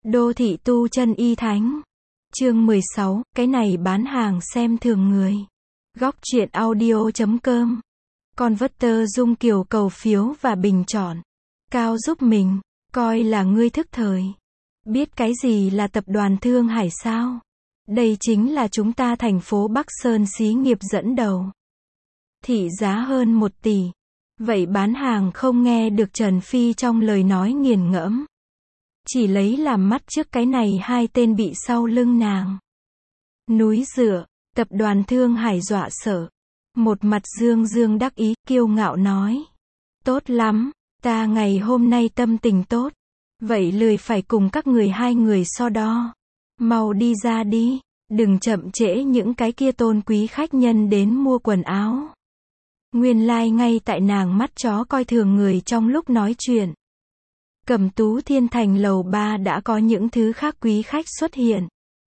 Đô thị tu chân y thánh. Chương 16, cái này bán hàng xem thường người. Góc truyện audio.com. Converter Dung Kiều cầu phiếu và bình chọn. Cao giúp mình, coi là ngươi thức thời. Biết cái gì là tập đoàn Thương Hải sao? Đây chính là chúng ta thành phố Bắc Sơn xí nghiệp dẫn đầu. Thị giá hơn 1 tỷ. Vậy bán hàng không nghe được Trần Phi trong lời nói nghiền ngẫm. Chỉ lấy làm mắt trước cái này hai tên bị sau lưng nàng. Núi Dựa, tập đoàn Thương Hải dọa sợ. Một mặt dương đắc ý, kiêu ngạo nói. Tốt lắm, ta ngày hôm nay tâm tình tốt. Vậy lười phải cùng các người hai người so đo. Mau đi ra đi, đừng chậm trễ những cái kia tôn quý khách nhân đến mua quần áo. Nguyên lai ngay tại nàng mắt chó coi thường người trong lúc nói chuyện. Cẩm Tú Thiên Thành lầu 3 đã có những thứ khác quý khách xuất hiện.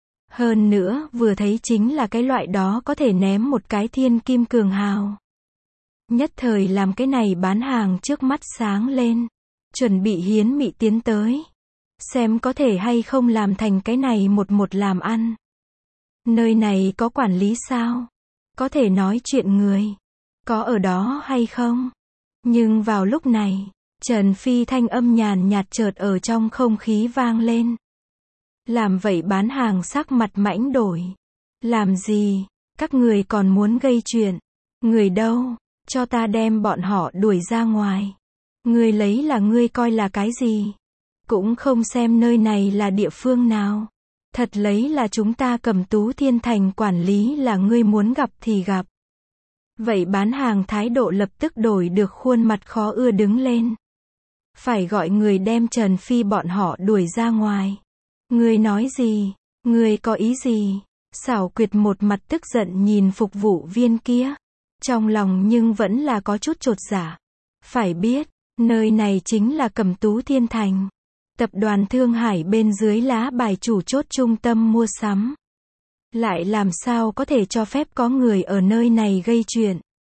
Hơn nữa, vừa thấy chính là cái loại đó có thể ném một cái thiên kim cường hào. Nhất thời làm cái này bán hàng trước mắt sáng lên. Chuẩn bị hiến mị tiến tới. Xem có thể hay không làm thành cái này một làm ăn. Nơi này có quản lý sao? Có thể nói chuyện người. Có ở đó hay không? Nhưng vào lúc này, Trần Phi thanh âm nhàn nhạt chợt ở trong không khí vang lên. Làm vậy bán hàng sắc mặt mãnh đổi. Làm gì? Các người còn muốn gây chuyện? Người đâu? Cho ta đem bọn họ đuổi ra ngoài. Người lấy là ngươi coi là cái gì? Cũng không xem nơi này là địa phương nào. Thật lấy là chúng ta Cẩm Tú Thiên Thành quản lý là ngươi muốn gặp thì gặp. Vậy bán hàng thái độ lập tức đổi được khuôn mặt khó ưa đứng lên. Phải gọi người đem Trần Phi bọn họ đuổi ra ngoài. Ngươi nói gì? Ngươi có ý gì? Xảo Quyệt một mặt tức giận nhìn phục vụ viên kia. Trong lòng nhưng vẫn là có chút chột dạ. Phải biết, nơi này chính là Cẩm Tú Thiên Thành. Tập đoàn Thương Hải bên dưới lá bài chủ chốt trung tâm mua sắm. Lại làm sao có thể cho phép có người ở nơi này gây chuyện?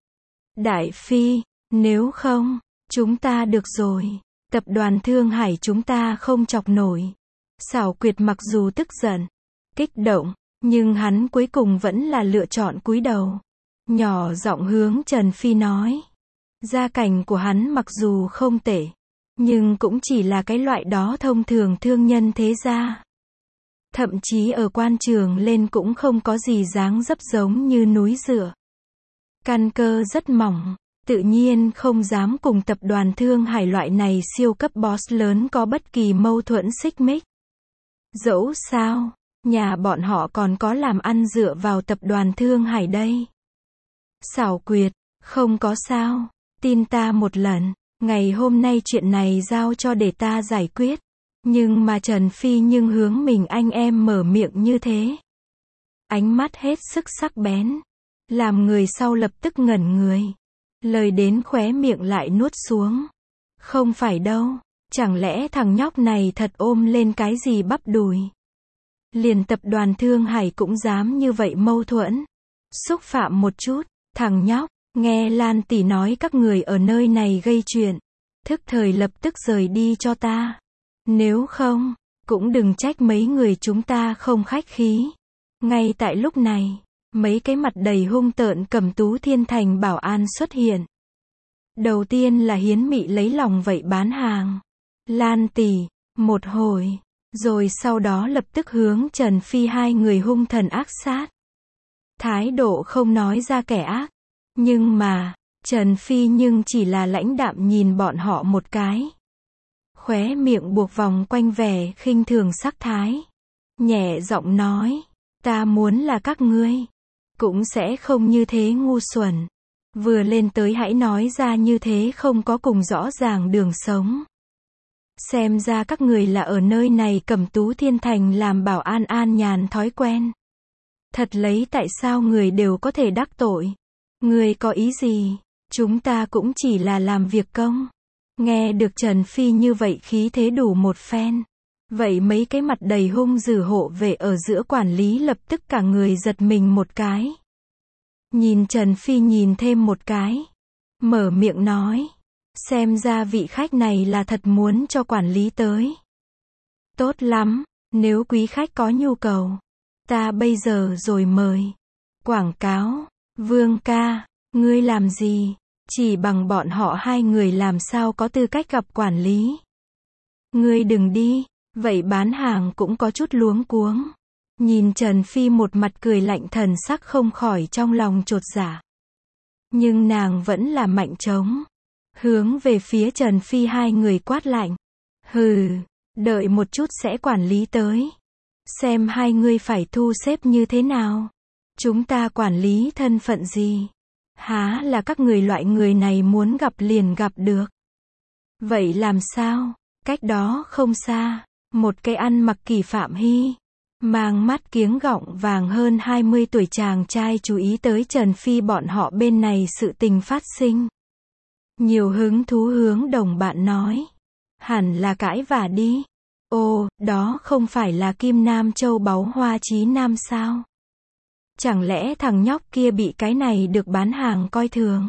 Đại Phi, nếu không, chúng ta được rồi. Tập đoàn Thương Hải chúng ta không chọc nổi. Xảo Quyệt mặc dù tức giận, kích động, nhưng hắn cuối cùng vẫn là lựa chọn cúi đầu. Nhỏ giọng hướng Trần Phi nói. Gia cảnh của hắn mặc dù không tệ, nhưng cũng chỉ là cái loại đó thông thường thương nhân thế gia. Thậm chí ở quan trường lên cũng không có gì dáng dấp giống như núi Dựa. Căn cơ rất mỏng, tự nhiên không dám cùng tập đoàn Thương Hải loại này siêu cấp boss lớn có bất kỳ mâu thuẫn xích mích. Dẫu sao, nhà bọn họ còn có làm ăn dựa vào tập đoàn Thương Hải đây. Xảo Quyệt, không có sao, tin ta một lần, ngày hôm nay chuyện này giao cho để ta giải quyết. Nhưng mà Trần Phi nhưng hướng mình anh em mở miệng như thế. Ánh mắt hết sức sắc bén, làm người sau lập tức ngẩn người. Lời đến khóe miệng lại nuốt xuống. Không phải đâu, chẳng lẽ thằng nhóc này thật ôm lên cái gì bắp đùi? Liền tập đoàn Thương Hải cũng dám như vậy mâu thuẫn. Xúc phạm một chút, thằng nhóc, nghe Lan tỷ nói các người ở nơi này gây chuyện. Thức thời lập tức rời đi cho ta. Nếu không, cũng đừng trách mấy người chúng ta không khách khí. Ngay tại lúc này, mấy cái mặt đầy hung tợn Cẩm Tú Thiên Thành bảo an xuất hiện. Đầu tiên là hiến mị lấy lòng vậy bán hàng. Lan tỷ, một hồi, rồi sau đó lập tức hướng Trần Phi hai người hung thần ác sát. Thái độ không nói ra kẻ ác, nhưng mà, Trần Phi nhưng chỉ là lãnh đạm nhìn bọn họ một cái. Khóe miệng buộc vòng quanh vẻ khinh thường sắc thái. Nhẹ giọng nói, ta muốn là các ngươi, cũng sẽ không như thế ngu xuẩn. Vừa lên tới hãy nói ra như thế không có cùng rõ ràng đường sống. Xem ra các người là ở nơi này Cẩm Tú Thiên Thành làm bảo an an nhàn thói quen. Thật lấy tại sao người đều có thể đắc tội. Người có ý gì? Chúng ta cũng chỉ là làm việc công. Nghe được Trần Phi như vậy khí thế đủ một phen. Vậy mấy cái mặt đầy hung dữ hộ vệ ở giữa quản lý lập tức cả người giật mình một cái. Nhìn Trần Phi nhìn thêm một cái. Mở miệng nói. Xem ra vị khách này là thật muốn cho quản lý tới. Tốt lắm, nếu quý khách có nhu cầu, ta bây giờ rồi mời. Quảng cáo, Vương ca, ngươi làm gì? Chỉ bằng bọn họ hai người làm sao có tư cách gặp quản lý? Ngươi đừng đi. Vậy bán hàng cũng có chút luống cuống. Nhìn Trần Phi một mặt cười lạnh, thần sắc không khỏi trong lòng chột dạ. Nhưng nàng vẫn là mạnh trống. Hướng về phía Trần Phi hai người quát lạnh. Hừ, đợi một chút sẽ quản lý tới. Xem hai ngươi phải thu xếp như thế nào. Chúng ta quản lý thân phận gì? Há là các người loại người này muốn gặp liền gặp được. Vậy làm sao? Cách đó không xa, một cái ăn mặc Kỳ Phạm Hy, mang mắt kiếng gọng vàng hơn 20 tuổi chàng trai chú ý tới Trần Phi bọn họ bên này sự tình phát sinh. Nhiều hứng thú hướng đồng bạn nói. Hẳn là cãi vả đi. Ồ, đó không phải là Kim Nam Châu báu Hoa Chí Nam sao? Chẳng lẽ thằng nhóc kia bị cái này được bán hàng coi thường?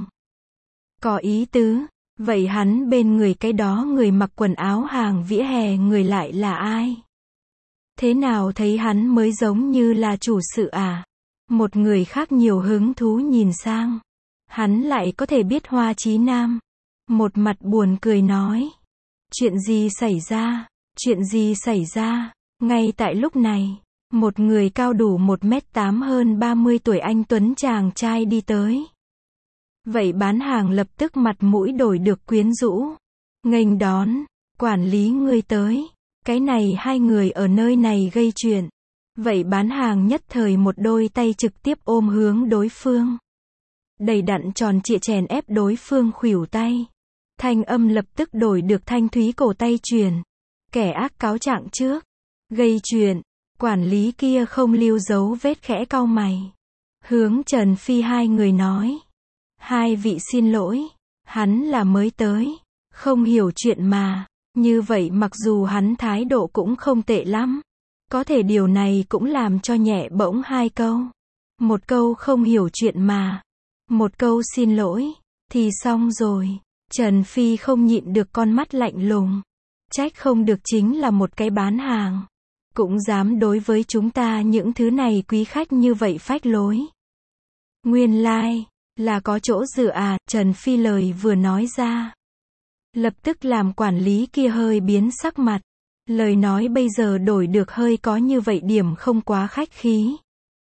Có ý tứ. Vậy hắn bên người cái đó người mặc quần áo hàng vỉa hè người lại là ai? Thế nào thấy hắn mới giống như là chủ sự à? Một người khác nhiều hứng thú nhìn sang. Hắn lại có thể biết Hoa Chí Nam. Một mặt buồn cười nói. Chuyện gì xảy ra? Chuyện gì xảy ra? Ngay tại lúc này, một người cao đủ 1m8 hơn 30 tuổi anh tuấn chàng trai đi tới. Vậy bán hàng lập tức mặt mũi đổi được quyến rũ. Nghênh đón, quản lý ngươi tới. Cái này hai người ở nơi này gây chuyện. Vậy bán hàng nhất thời một đôi tay trực tiếp ôm hướng đối phương. Đầy đặn tròn trịa chèn ép đối phương khuỷu tay. Thanh âm lập tức đổi được thanh thúy, cổ tay truyền. Kẻ ác cáo trạng trước. Gây chuyện, quản lý kia không lưu dấu vết khẽ cau mày. Hướng Trần Phi hai người nói. Hai vị xin lỗi, hắn là mới tới, không hiểu chuyện mà. Như vậy mặc dù hắn thái độ cũng không tệ lắm, có thể điều này cũng làm cho nhẹ bỗng hai câu. Một câu không hiểu chuyện mà, một câu xin lỗi, thì xong rồi. Trần Phi không nhịn được con mắt lạnh lùng. Trách không được chính là một cái bán hàng, cũng dám đối với chúng ta những thứ này quý khách như vậy phách lối. Nguyên lai là có chỗ dựa à? Trần Phi lời vừa nói ra, lập tức làm quản lý kia hơi biến sắc mặt. Lời nói bây giờ đổi được hơi có như vậy điểm không quá khách khí.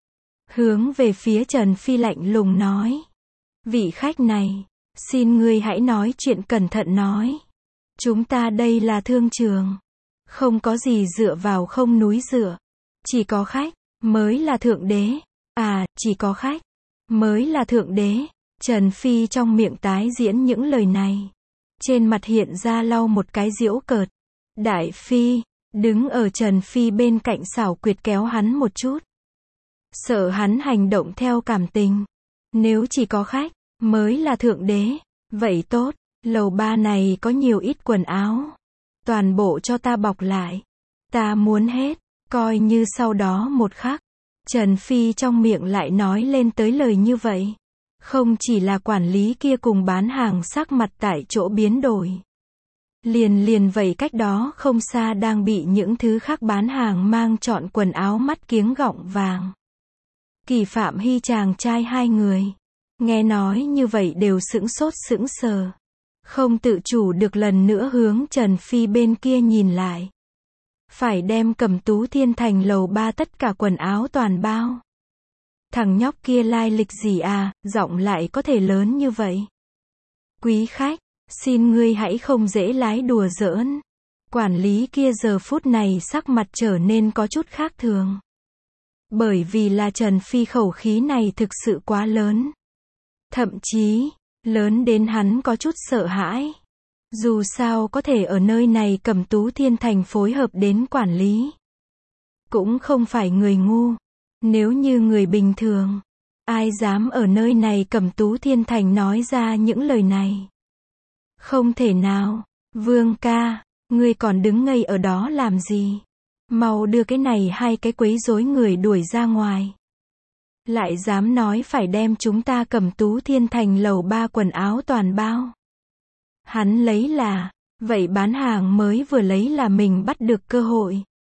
Hướng về phía Trần Phi lạnh lùng nói. Vị khách này, xin ngươi hãy nói chuyện cẩn thận nói. Chúng ta đây là thương trường, không có gì dựa vào không núi dựa. Chỉ có khách mới là thượng đế. À, chỉ có khách mới là thượng đế. Trần Phi trong miệng tái diễn những lời này, trên mặt hiện ra lau một cái giễu cợt. Đại Phi đứng ở Trần Phi bên cạnh xảo quyệt kéo hắn một chút, sợ hắn hành động theo cảm tình. Nếu chỉ có khách mới là thượng đế, vậy tốt, lầu 3 này có nhiều ít quần áo, toàn bộ cho ta bọc lại, ta muốn hết. Coi như sau đó một khắc, Trần Phi trong miệng lại nói lên tới lời như vậy. Không chỉ là quản lý kia cùng bán hàng sắc mặt tại chỗ biến đổi. Liền vậy cách đó không xa đang bị những thứ khác bán hàng mang trọn quần áo mắt kiếng gọng vàng. Kỳ Phạm Hy chàng trai hai người. Nghe nói như vậy đều sững sốt sững sờ. Không tự chủ được lần nữa hướng Trần Phi bên kia nhìn lại. Phải đem Cẩm Tú Thiên Thành lầu 3 tất cả quần áo toàn bao. Thằng nhóc kia lai lịch gì à, giọng lại có thể lớn như vậy. Quý khách, xin ngươi hãy không dễ lái đùa giỡn. Quản lý kia giờ phút này sắc mặt trở nên có chút khác thường. Bởi vì là Trần Phi khẩu khí này thực sự quá lớn. Thậm chí, lớn đến hắn có chút sợ hãi. Dù sao có thể ở nơi này Cẩm Tú Thiên Thành phối hợp đến quản lý. Cũng không phải người ngu. Nếu như người bình thường, ai dám ở nơi này Cẩm Tú Thiên Thành nói ra những lời này? Không thể nào. Vương ca, ngươi còn đứng ngây ở đó làm gì? Mau đưa cái này hai cái quấy rối người đuổi ra ngoài. Lại dám nói phải đem chúng ta Cẩm Tú Thiên Thành lầu 3 quần áo toàn bao. Hắn lấy là, vậy bán hàng mới vừa lấy là mình bắt được cơ hội.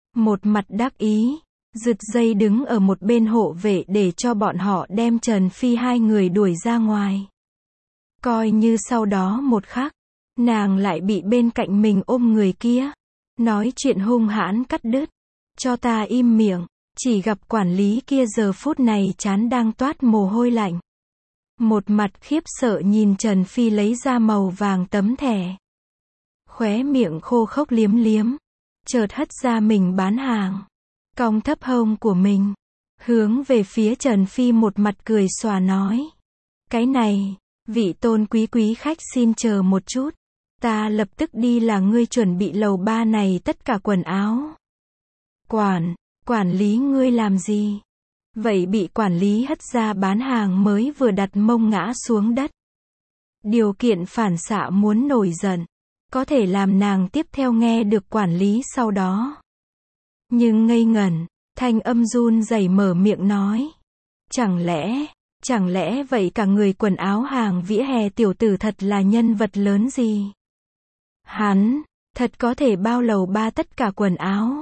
một mặt đắc ý, giật dây đứng ở một bên hộ vệ để cho bọn họ đem Trần Phi hai người đuổi ra ngoài. Coi như sau đó một khắc, nàng lại bị bên cạnh mình ôm người kia, nói chuyện hung hãn cắt đứt. Cho ta im miệng, chỉ gặp quản lý kia giờ phút này trán đang toát mồ hôi lạnh. Một mặt khiếp sợ nhìn Trần Phi lấy ra màu vàng tấm thẻ. Khóe miệng khô khốc liếm liếm, chợt hất ra mình bán hàng, cong thấp hông của mình, hướng về phía Trần Phi một mặt cười xòa nói. Cái này, vị tôn quý khách xin chờ một chút, ta lập tức đi là ngươi chuẩn bị lầu 3 này tất cả quần áo. Quản lý ngươi làm gì? Vậy bị quản lý hất ra bán hàng mới vừa đặt mông ngã xuống đất. Điều kiện phản xạ muốn nổi giận, có thể làm nàng tiếp theo nghe được quản lý sau đó. Nhưng ngây ngẩn, thanh âm run rẩy mở miệng nói. Chẳng lẽ vậy cả người quần áo hàng vỉa hè tiểu tử thật là nhân vật lớn gì? Hắn, thật có thể bao lầu 3 tất cả quần áo.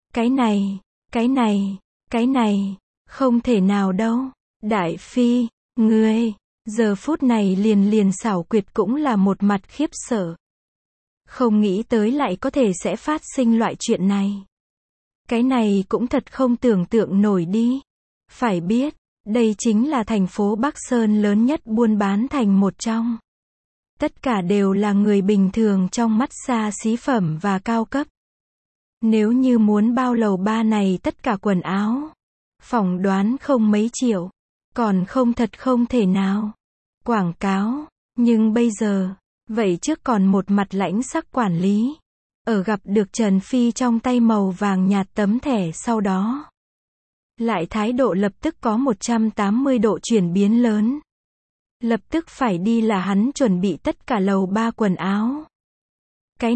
Cái này, không thể nào đâu. Đại Phi, ngươi, giờ phút này liền xảo quyệt cũng là một mặt khiếp sợ. Không nghĩ tới lại có thể sẽ phát sinh loại chuyện này. Cái này cũng thật không tưởng tượng nổi đi. Phải biết, đây chính là thành phố Bắc Sơn lớn nhất buôn bán thành một trong. Tất cả đều là người bình thường trong mắt xa xí phẩm và cao cấp. Nếu như muốn bao lầu 3 này tất cả quần áo, phỏng đoán không mấy triệu, còn không thể nào. Quảng cáo, nhưng bây giờ, vậy trước còn một mặt lãnh sắc quản lý, ở gặp được Trần Phi trong tay màu vàng nhạt tấm thẻ sau đó. Lại thái độ lập tức có 180 độ chuyển biến lớn. Lập tức phải đi là hắn chuẩn bị tất cả lầu 3 quần áo. Cái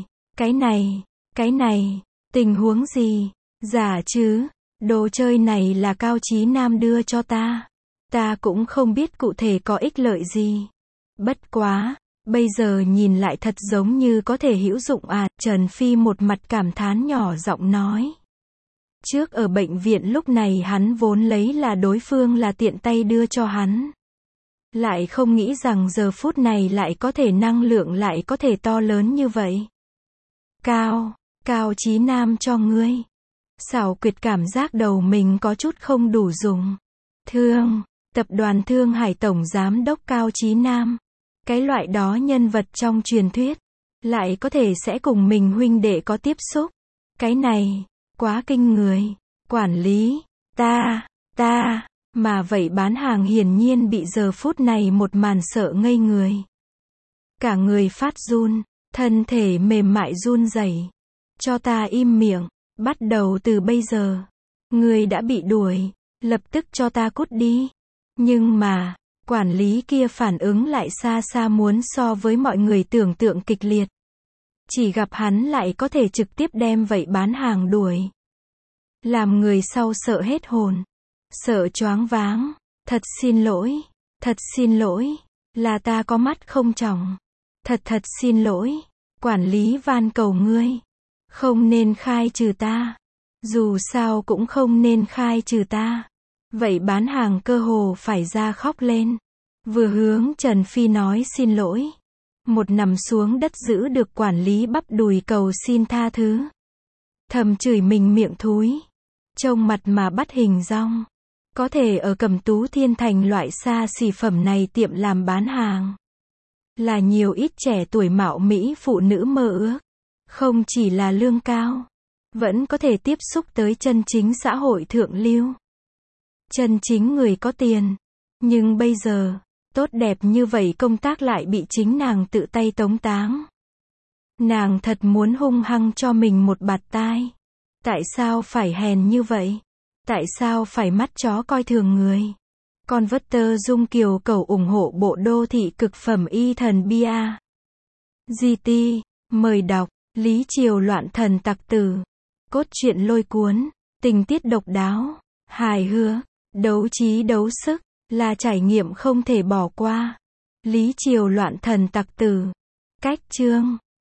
này, tình huống gì? Giả chứ, đồ chơi này là Cao Chí Nam đưa cho ta. Ta cũng không biết cụ thể có ích lợi gì. Bất quá, bây giờ nhìn lại thật giống như có thể hữu dụng à, Trần Phi một mặt cảm thán nhỏ giọng nói. Trước ở bệnh viện lúc này hắn vốn lấy là đối phương là tiện tay đưa cho hắn. Lại không nghĩ rằng giờ phút này lại có thể năng lượng lại có thể to lớn như vậy. Cao Chí Nam cho ngươi. Xảo quyệt cảm giác đầu mình có chút không đủ dùng. Tập đoàn Thương Hải Tổng Giám đốc Cao Chí Nam. Cái loại đó nhân vật trong truyền thuyết. Lại có thể sẽ cùng mình huynh đệ có tiếp xúc. Cái này, quá kinh người. Quản lý, mà vậy bán hàng hiển nhiên bị giờ phút này một màn sợ ngây người. Cả người phát run, thân thể mềm mại run rẩy. Cho ta im miệng, bắt đầu từ bây giờ. Người đã bị đuổi, lập tức cho ta cút đi. Nhưng mà, quản lý kia phản ứng lại xa muốn so với mọi người tưởng tượng kịch liệt. Chỉ gặp hắn lại có thể trực tiếp đem vậy bán hàng đuổi. Làm người sau sợ hết hồn. Sợ choáng váng. Thật xin lỗi. Là ta có mắt không tròng. Thật xin lỗi. Quản lý van cầu ngươi. Không nên khai trừ ta. Dù sao cũng không nên khai trừ ta. Vậy bán hàng cơ hồ phải ra khóc lên. Vừa hướng Trần Phi nói xin lỗi. Một nằm xuống đất giữ được quản lý bắp đùi cầu xin tha thứ. Thầm chửi mình miệng thúi. Trông mặt mà bắt hình dong. Có thể ở Cẩm Tú Thiên Thành loại xa xỉ phẩm này tiệm làm bán hàng. Là nhiều ít trẻ tuổi mạo mỹ phụ nữ mơ ước. Không chỉ là lương cao. Vẫn có thể tiếp xúc tới chân chính xã hội thượng lưu. Chân chính người có tiền. Nhưng bây giờ, tốt đẹp như vậy công tác lại bị chính nàng tự tay tống táng. Nàng thật muốn hung hăng cho mình một bạt tai. Tại sao phải hèn như vậy? Tại sao phải mắt chó coi thường người? Converter Dung Kiều Cầu ủng hộ bộ đô thị cực phẩm y thần bia. GT, mời đọc, Lý Triều loạn thần tặc tử. Cốt truyện lôi cuốn, tình tiết độc đáo, hài hước, đấu trí đấu sức, là trải nghiệm không thể bỏ qua. Lý Triều loạn thần tặc tử. Cách chương